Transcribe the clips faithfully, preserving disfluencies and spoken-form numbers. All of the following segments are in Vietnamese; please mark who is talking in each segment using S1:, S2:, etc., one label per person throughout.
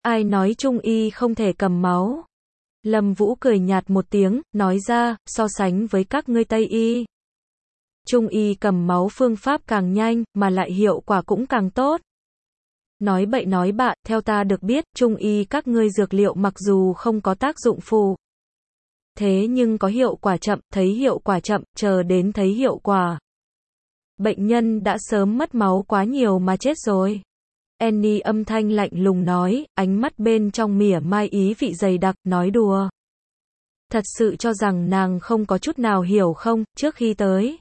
S1: Ai nói Trung y không thể cầm máu? Lâm Vũ cười nhạt một tiếng, nói ra, so sánh với các ngươi Tây y. Trung y cầm máu phương pháp càng nhanh, mà lại hiệu quả cũng càng tốt. Nói bậy nói bạ, theo ta được biết, Trung y các ngươi dược liệu mặc dù không có tác dụng phụ. Thế nhưng có hiệu quả chậm, thấy hiệu quả chậm, chờ đến thấy hiệu quả. Bệnh nhân đã sớm mất máu quá nhiều mà chết rồi. Annie âm thanh lạnh lùng nói, ánh mắt bên trong mỉa mai ý vị dày đặc, nói đùa. Thật sự cho rằng nàng không có chút nào hiểu không, trước khi tới.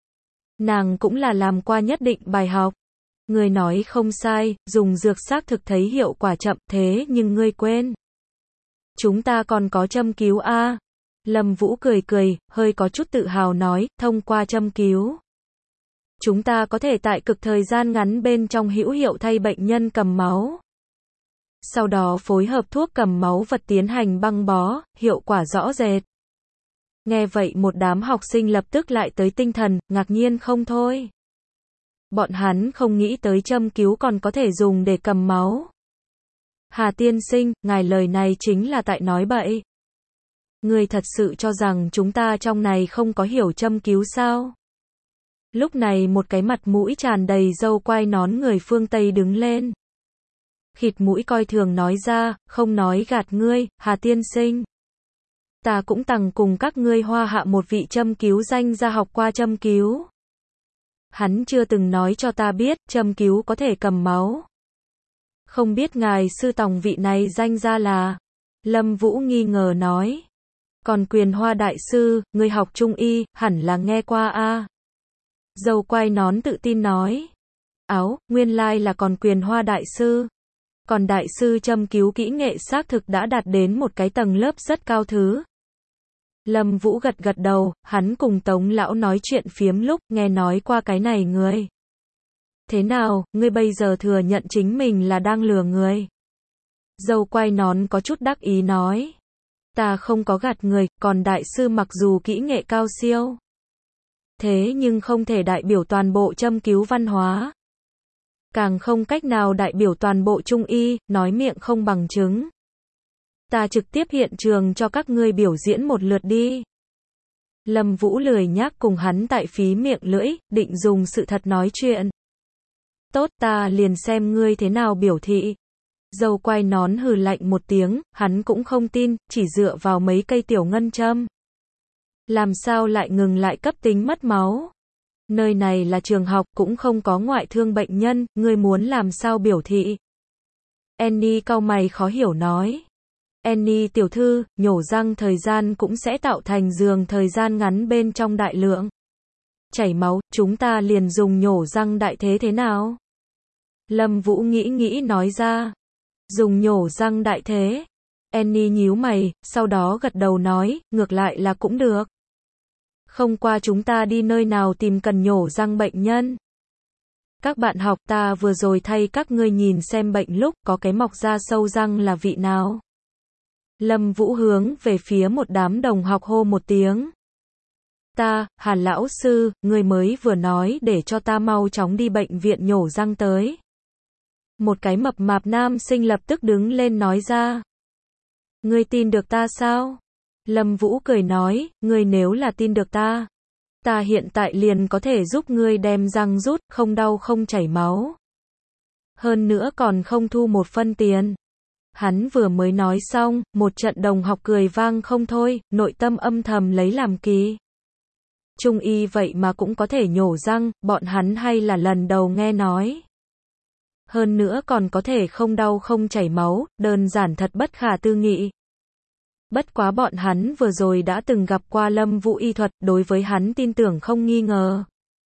S1: Nàng cũng là làm qua nhất định bài học. Ngươi nói không sai, dùng dược xác thực thấy hiệu quả chậm, thế nhưng ngươi quên. Chúng ta còn có châm cứu a. Lâm Vũ cười cười, hơi có chút tự hào nói, thông qua châm cứu. Chúng ta có thể tại cực thời gian ngắn bên trong hữu hiệu thay bệnh nhân cầm máu. Sau đó phối hợp thuốc cầm máu vật tiến hành băng bó, hiệu quả rõ rệt. Nghe vậy một đám học sinh lập tức lại tới tinh thần, ngạc nhiên không thôi. Bọn hắn không nghĩ tới châm cứu còn có thể dùng để cầm máu. Hà tiên sinh, ngài lời này chính là tại nói bậy. Ngươi thật sự cho rằng chúng ta trong này không có hiểu châm cứu sao? Lúc này một cái mặt mũi tràn đầy râu quai nón người phương Tây đứng lên. Khịt mũi coi thường nói ra, không nói gạt ngươi, Hà tiên sinh. Ta cũng từng cùng các ngươi Hoa Hạ một vị châm cứu danh gia học qua châm cứu. Hắn chưa từng nói cho ta biết, châm cứu có thể cầm máu. Không biết ngài sư tòng vị này danh gia là? Lâm Vũ nghi ngờ nói. Còn Quyền Hoa đại sư, ngươi học Trung y, hẳn là nghe qua a. Dâu quai nón tự tin nói. Áo, nguyên lai là còn Quyền Hoa đại sư. Còn đại sư châm cứu kỹ nghệ xác thực đã đạt đến một cái tầng lớp rất cao thứ. Lâm Vũ gật gật đầu, hắn cùng Tống lão nói chuyện phiếm lúc, nghe nói qua cái này người. Thế nào, ngươi bây giờ thừa nhận chính mình là đang lừa người? Dâu quai nón có chút đắc ý nói. Ta không có gạt người, còn đại sư mặc dù kỹ nghệ cao siêu. Thế nhưng không thể đại biểu toàn bộ châm cứu văn hóa. Càng không cách nào đại biểu toàn bộ Trung y, nói miệng không bằng chứng. Ta trực tiếp hiện trường cho các ngươi biểu diễn một lượt đi. Lâm Vũ lười nhác cùng hắn tại phí miệng lưỡi, định dùng sự thật nói chuyện. Tốt, ta liền xem ngươi thế nào biểu thị. Dâu quai nón hừ lạnh một tiếng, hắn cũng không tin, chỉ dựa vào mấy cây tiểu ngân châm. Làm sao lại ngừng lại cấp tính mất máu? Nơi này là trường học, cũng không có ngoại thương bệnh nhân, ngươi muốn làm sao biểu thị? Annie cau mày khó hiểu nói. Annie tiểu thư, nhổ răng thời gian cũng sẽ tạo thành giường thời gian ngắn bên trong đại lượng. Chảy máu, chúng ta liền dùng nhổ răng đại thế thế nào? Lâm Vũ nghĩ nghĩ nói ra. Dùng nhổ răng đại thế. Annie nhíu mày, sau đó gật đầu nói, ngược lại là cũng được. Không qua chúng ta đi nơi nào tìm cần nhổ răng bệnh nhân. Các bạn học, ta vừa rồi thay các ngươi nhìn xem bệnh lúc có cái mọc ra sâu răng là vị nào. Lâm Vũ hướng về phía một đám đồng học hô một tiếng. Ta, Hà lão sư, ngươi mới vừa nói để cho ta mau chóng đi bệnh viện nhổ răng tới. Một cái mập mạp nam sinh lập tức đứng lên nói ra. Ngươi tin được ta sao? Lâm Vũ cười nói, ngươi nếu là tin được ta, ta hiện tại liền có thể giúp ngươi đem răng rút, không đau không chảy máu. Hơn nữa còn không thu một phân tiền. Hắn vừa mới nói xong, một trận đồng học cười vang không thôi, nội tâm âm thầm lấy làm kỳ. Trung y vậy mà cũng có thể nhổ răng, bọn hắn hay là lần đầu nghe nói. Hơn nữa còn có thể không đau không chảy máu, đơn giản thật bất khả tư nghị. Bất quá bọn hắn vừa rồi đã từng gặp qua Lâm Vũ y thuật, đối với hắn tin tưởng không nghi ngờ.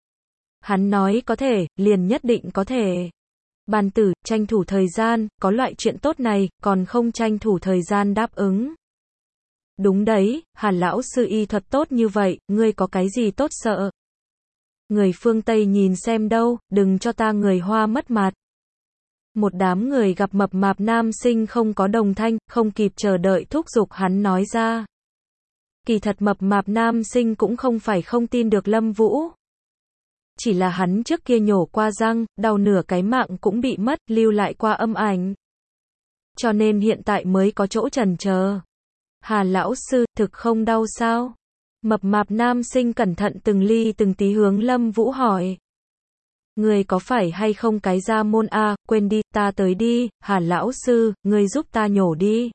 S1: Hắn nói có thể, liền nhất định có thể. Bàn tử, tranh thủ thời gian, có loại chuyện tốt này, còn không tranh thủ thời gian đáp ứng. Đúng đấy, Hàn lão sư y thuật tốt như vậy, ngươi có cái gì tốt sợ? Người phương Tây nhìn xem đâu, đừng cho ta người Hoa mất mặt. Một đám người gặp mập mạp nam sinh không có đồng thanh, không kịp chờ đợi thúc giục hắn nói ra. Kỳ thật mập mạp nam sinh cũng không phải không tin được Lâm Vũ. Chỉ là hắn trước kia nhổ qua răng, đau nửa cái mạng cũng bị mất, lưu lại qua âm ảnh. cho nên hiện tại mới có chỗ chần chờ. Hà lão sư, thực không đau sao? Mập mạp nam sinh cẩn thận từng ly từng tí hướng Lâm Vũ hỏi. Người có phải hay không cái ra môn a, quên đi, ta tới đi, Hà lão sư, ngươi giúp ta nhổ đi.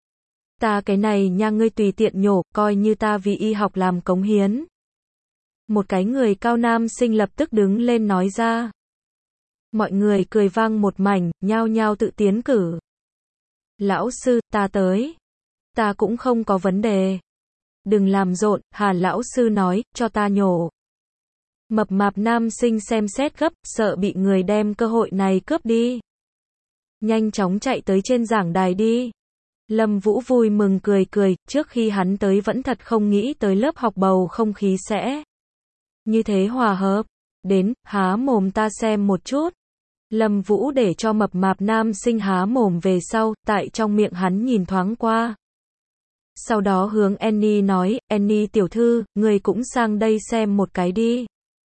S1: Ta cái này nha, ngươi tùy tiện nhổ, coi như ta vì y học làm cống hiến. Một cái người cao nam sinh lập tức đứng lên nói ra. Mọi người cười vang một mảnh, nhao nhao tự tiến cử. Lão sư, ta tới. Ta cũng không có vấn đề. Đừng làm rộn, Hà lão sư nói, cho ta nhổ. Mập mạp nam sinh xem xét gấp, sợ bị người đem cơ hội này cướp đi. Nhanh chóng chạy tới trên giảng đài đi. Lâm Vũ vui mừng cười cười, trước khi hắn tới vẫn thật không nghĩ tới lớp học bầu không khí sẽ như thế hòa hợp. Đến, há mồm ta xem một chút. Lâm Vũ để cho mập mạp nam sinh há mồm về sau, tại trong miệng hắn nhìn thoáng qua. Sau đó hướng Annie nói, Annie tiểu thư, người cũng sang đây xem một cái đi.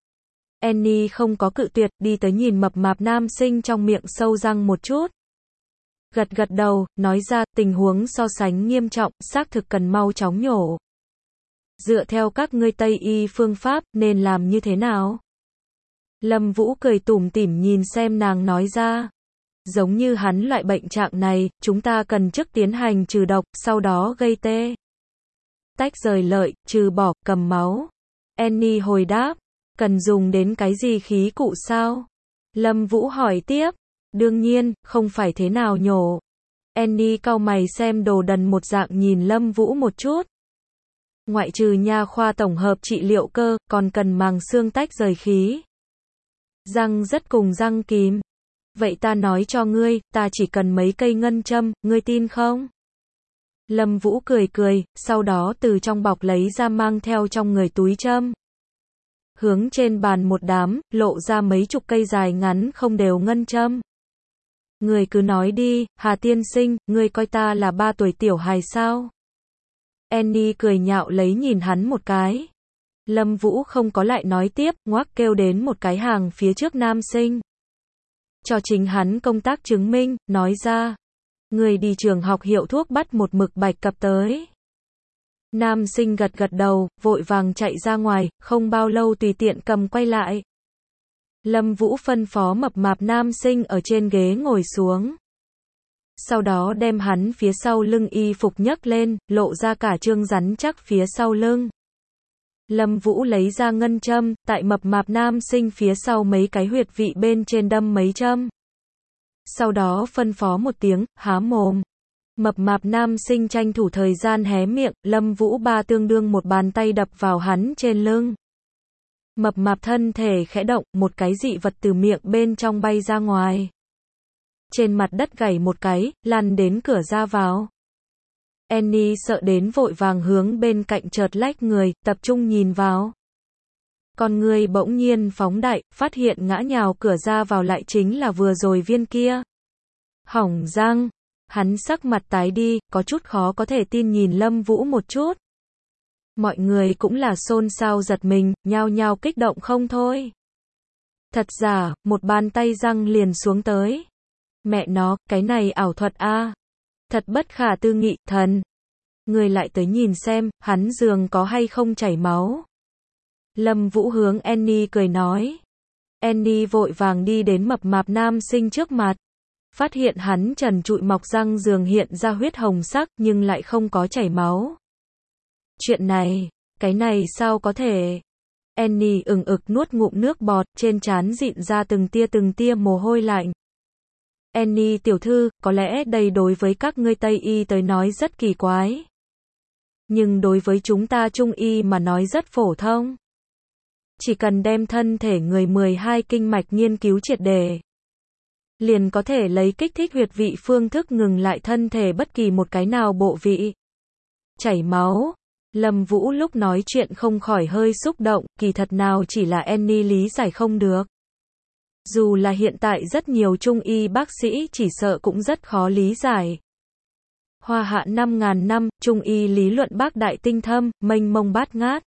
S1: Annie không có cự tuyệt, đi tới nhìn mập mạp nam sinh trong miệng sâu răng một chút. Gật gật đầu, nói ra, tình huống so sánh nghiêm trọng, xác thực cần mau chóng nhổ. Dựa theo các ngươi Tây y phương pháp, nên làm như thế nào? Lâm Vũ cười tủm tỉm nhìn xem nàng nói ra. Giống như hắn loại bệnh trạng này, chúng ta cần trước tiến hành trừ độc, sau đó gây tê. Tách rời lợi, trừ bỏ, cầm máu. Annie hồi đáp. Cần dùng đến cái gì khí cụ sao? Lâm Vũ hỏi tiếp. Đương nhiên, không phải thế nào nhổ. Annie cau mày xem đồ đần một dạng nhìn Lâm Vũ một chút. Ngoại trừ nha khoa tổng hợp trị liệu cơ, còn cần màng xương tách rời khí. Răng rất cùng răng kìm. Vậy ta nói cho ngươi, ta chỉ cần mấy cây ngân châm, ngươi tin không? Lâm Vũ cười cười, sau đó từ trong bọc lấy ra mang theo trong người túi châm. Hướng trên bàn một đám, lộ ra mấy chục cây dài ngắn không đều ngân châm. Người cứ nói đi, Hà tiên sinh, ngươi coi ta là ba tuổi tiểu hài sao? Annie cười nhạo lấy nhìn hắn một cái. Lâm Vũ không có lại nói tiếp, ngoác kêu đến một cái hàng phía trước nam sinh. Cho chính hắn công tác chứng minh, nói ra. Người đi trường học hiệu thuốc bắt một mực bạch cặp tới. Nam sinh gật gật đầu, vội vàng chạy ra ngoài, không bao lâu tùy tiện cầm quay lại. Lâm Vũ phân phó mập mạp nam sinh ở trên ghế ngồi xuống. Sau đó đem hắn phía sau lưng y phục nhấc lên, lộ ra cả trương rắn chắc phía sau lưng. Lâm Vũ lấy ra ngân châm, tại mập mạp nam sinh phía sau mấy cái huyệt vị bên trên đâm mấy châm. Sau đó phân phó một tiếng, há mồm. Mập mạp nam sinh tranh thủ thời gian hé miệng, Lâm Vũ ba tương đương một bàn tay đập vào hắn trên lưng. Mập mạp thân thể khẽ động, một cái dị vật từ miệng bên trong bay ra ngoài. Trên mặt đất gảy một cái, lăn đến cửa ra vào. Annie sợ đến vội vàng hướng bên cạnh chợt lách người, tập trung nhìn vào. Con người bỗng nhiên phóng đại, phát hiện ngã nhào cửa ra vào lại chính là vừa rồi viên kia. Hỏng răng. Hắn sắc mặt tái đi, có chút khó có thể tin nhìn Lâm Vũ một chút. Mọi người cũng là xôn xao giật mình, nhao nhao kích động không thôi. Thật giả, một bàn tay răng liền xuống tới. Mẹ nó, cái này ảo thuật a. Thật bất khả tư nghị, thần. Người lại tới nhìn xem, hắn giường có hay không chảy máu. Lâm Vũ hướng Annie cười nói. Annie vội vàng đi đến mập mạp nam sinh trước mặt. Phát hiện hắn trần trụi mọc răng giường hiện ra huyết hồng sắc nhưng lại không có chảy máu. Chuyện này, cái này sao có thể? Annie ừng ực nuốt ngụm nước bọt, trên trán dịn ra từng tia từng tia mồ hôi lạnh. Annie tiểu thư, có lẽ đây đối với các ngươi Tây y tới nói rất kỳ quái. Nhưng đối với chúng ta Trung y mà nói rất phổ thông. Chỉ cần đem thân thể người mười hai kinh mạch nghiên cứu triệt để, liền có thể lấy kích thích huyệt vị phương thức ngừng lại thân thể bất kỳ một cái nào bộ vị. Chảy máu. Lâm Vũ lúc nói chuyện không khỏi hơi xúc động, kỳ thật nào chỉ là Annie lý giải không được. Dù là hiện tại rất nhiều Trung y bác sĩ chỉ sợ cũng rất khó lý giải. Hoa hạ năm ngàn năm, Trung y lý luận bác đại tinh thâm, mênh mông bát ngát.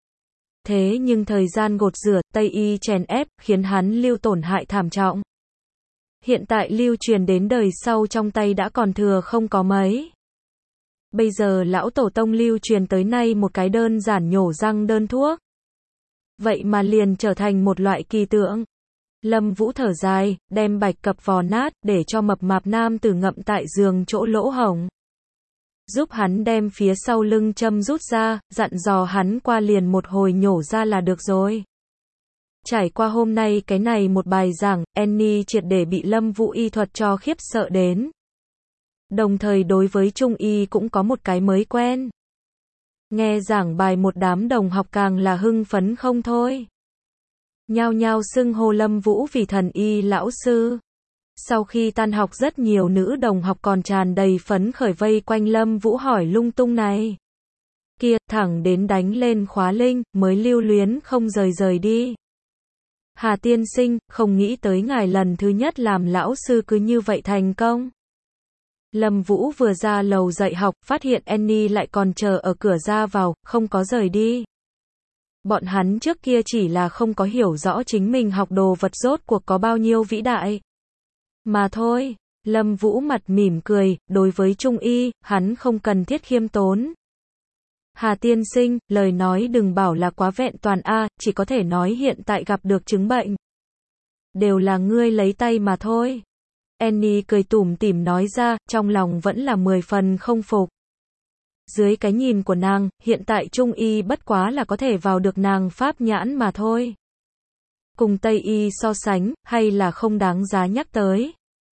S1: Thế nhưng thời gian gột rửa, Tây y chèn ép, khiến hắn lưu tổn hại thảm trọng. Hiện tại lưu truyền đến đời sau trong tay đã còn thừa không có mấy. Bây giờ lão tổ tông lưu truyền tới nay một cái đơn giản nhổ răng đơn thuốc. Vậy mà liền trở thành một loại kỳ tượng. Lâm Vũ thở dài, đem bạch cập vò nát, để cho mập mạp nam tử ngậm tại giường chỗ lỗ hổng. Giúp hắn đem phía sau lưng châm rút ra, dặn dò hắn qua liền một hồi nhổ ra là được rồi. Trải qua hôm nay cái này một bài giảng, Annie triệt để bị Lâm Vũ y thuật cho khiếp sợ đến. Đồng thời đối với Trung y cũng có một cái mới quen. Nghe giảng bài một đám đồng học càng là hưng phấn không thôi. Nhao nhao xưng hô Lâm Vũ vì thần y lão sư. Sau khi tan học rất nhiều nữ đồng học còn tràn đầy phấn khởi vây quanh Lâm Vũ hỏi lung tung này kia, thẳng đến đánh lên khóa linh, mới lưu luyến không rời rời đi. Hà tiên sinh, không nghĩ tới ngài lần thứ nhất làm lão sư cứ như vậy thành công. Lâm Vũ vừa ra lầu dạy học, phát hiện Annie lại còn chờ ở cửa ra vào, không có rời đi. Bọn hắn trước kia chỉ là không có hiểu rõ chính mình học đồ vật rốt cuộc có bao nhiêu vĩ đại. Mà thôi, Lâm Vũ mặt mỉm cười, đối với Trung y, hắn không cần thiết khiêm tốn. Hà tiên sinh, lời nói đừng bảo là quá vẹn toàn a, chỉ có thể nói hiện tại gặp được chứng bệnh. Đều là ngươi lấy tay mà thôi. Annie cười tủm tỉm nói ra, trong lòng vẫn là mười phần không phục. Dưới cái nhìn của nàng, hiện tại Trung y bất quá là có thể vào được nàng pháp nhãn mà thôi. Cùng Tây y so sánh, hay là không đáng giá nhắc tới.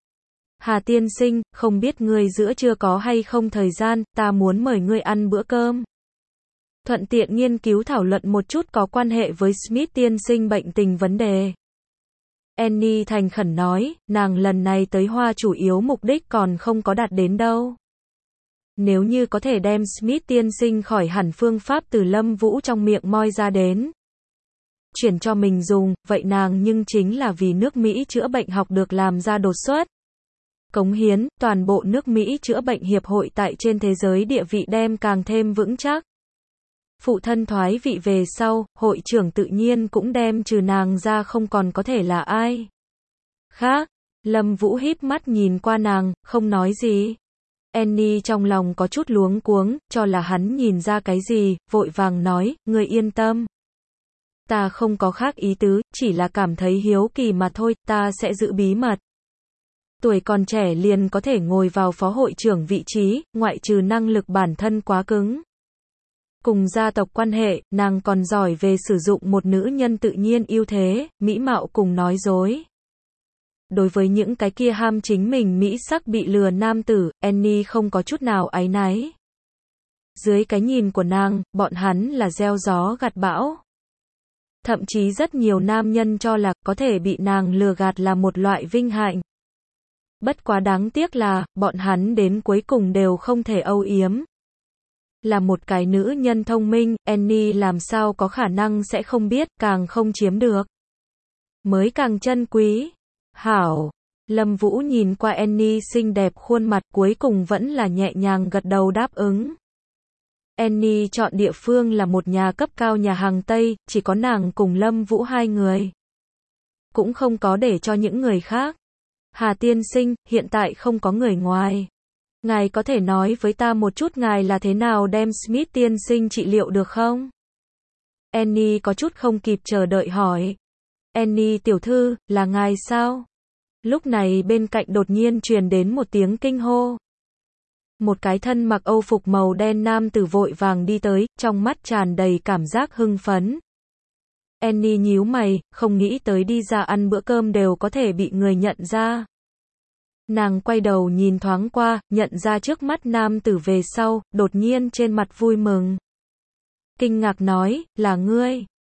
S1: Hà tiên sinh, không biết ngươi giữa trưa có hay không thời gian, ta muốn mời ngươi ăn bữa cơm. Thuận tiện nghiên cứu thảo luận một chút có quan hệ với Smith tiên sinh bệnh tình vấn đề. Annie thành khẩn nói, nàng lần này tới Hoa chủ yếu mục đích còn không có đạt đến đâu. Nếu như có thể đem Smith tiên sinh khỏi hẳn phương pháp từ Lâm Vũ trong miệng moi ra đến, chuyển cho mình dùng, vậy nàng nhưng chính là vì nước Mỹ chữa bệnh học được làm ra đột xuất. Cống hiến, toàn bộ nước Mỹ chữa bệnh hiệp hội tại trên thế giới địa vị đem càng thêm vững chắc. Phụ thân thoái vị về sau, hội trưởng tự nhiên cũng đem trừ nàng ra không còn có thể là ai khác. Lâm Vũ híp mắt nhìn qua nàng, không nói gì. Annie trong lòng có chút luống cuống, cho là hắn nhìn ra cái gì, vội vàng nói, ngươi yên tâm. Ta không có khác ý tứ, chỉ là cảm thấy hiếu kỳ mà thôi, ta sẽ giữ bí mật. Tuổi còn trẻ liền có thể ngồi vào phó hội trưởng vị trí, ngoại trừ năng lực bản thân quá cứng. Cùng gia tộc quan hệ, nàng còn giỏi về sử dụng một nữ nhân tự nhiên ưu thế, mỹ mạo cùng nói dối. Đối với những cái kia ham chính mình mỹ sắc bị lừa nam tử, Annie không có chút nào áy náy. Dưới cái nhìn của nàng, bọn hắn là gieo gió gặt bão. Thậm chí rất nhiều nam nhân cho là có thể bị nàng lừa gạt là một loại vinh hạnh. Bất quá đáng tiếc là, bọn hắn đến cuối cùng đều không thể âu yếm. Là một cái nữ nhân thông minh, Annie làm sao có khả năng sẽ không biết, càng không chiếm được. Mới càng chân quý. Hảo. Lâm Vũ nhìn qua Annie xinh đẹp khuôn mặt, cuối cùng vẫn là nhẹ nhàng gật đầu đáp ứng. Annie chọn địa phương là một nhà cấp cao nhà hàng Tây, chỉ có nàng cùng Lâm Vũ hai người. Cũng không có để cho những người khác. Hà tiên sinh, hiện tại không có người ngoài. Ngài có thể nói với ta một chút ngài là thế nào đem Smith tiên sinh trị liệu được không? Annie có chút không kịp chờ đợi hỏi. Annie tiểu thư, là ngài sao? Lúc này bên cạnh đột nhiên truyền đến một tiếng kinh hô. Một cái thân mặc âu phục màu đen nam tử vội vàng đi tới, trong mắt tràn đầy cảm giác hưng phấn. Annie nhíu mày, không nghĩ tới đi ra ăn bữa cơm đều có thể bị người nhận ra. Nàng quay đầu nhìn thoáng qua, nhận ra trước mắt nam tử về sau, đột nhiên trên mặt vui mừng. Kinh ngạc nói, là ngươi.